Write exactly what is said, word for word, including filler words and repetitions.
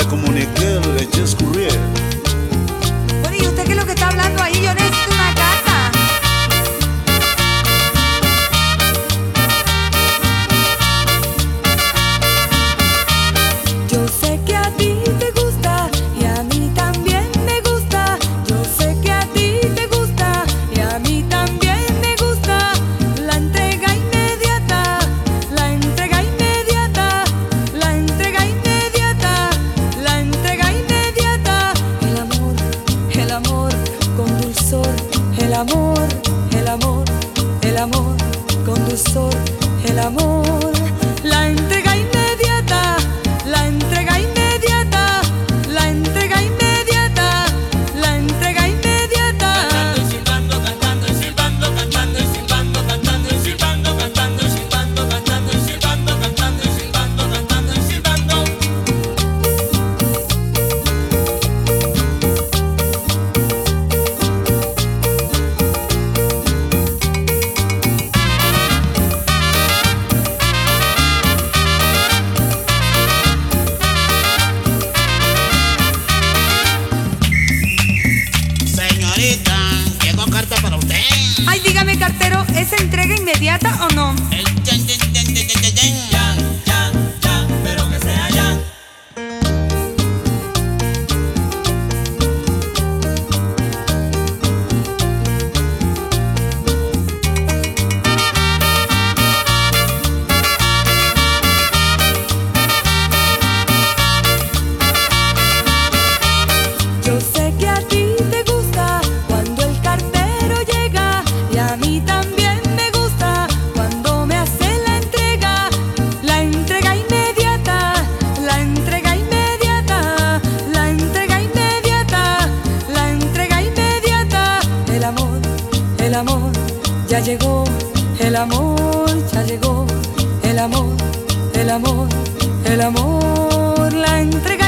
comuniqué, le eché escurrir. Bueno, ¿y usted qué es lo que está hablando ahí? Yo necesito una casa. Yo sé que a ti te gusta y a mí también me gusta. Yo sé que a ti te gusta y a mí también me gusta. La entrega inmediata, la entrega inmediata, la entrega inmediata, la entrega inmediata. El amor, el amor con dulzor, el amor, el amor, el amor con dulzor, el amor. La entrega inmediata, la entrega inmediata, la entrega inmediata, la entrega inmediata. Cantando y silbando, cantando y silbando, cantando y silbando, cantando y silbando, cantando y silbando, cantando y silbando, cantando y silbando, cantando y silbando. Señorita, llegó carta para usted. Ay, dígame, cartero, ¿es entrega inmediata o no? El chan, chan, chan, chan, chan, chan. Ya, ya, ya, pero que sea ya. Yo sé que a ti te gusta cuando el cartero llega y a mí también me gusta cuando me hace la entrega. La entrega inmediata, la entrega inmediata, la entrega inmediata, la entrega inmediata. El amor, el amor ya llegó, el amor ya llegó, el amor, el amor, el amor, la entrega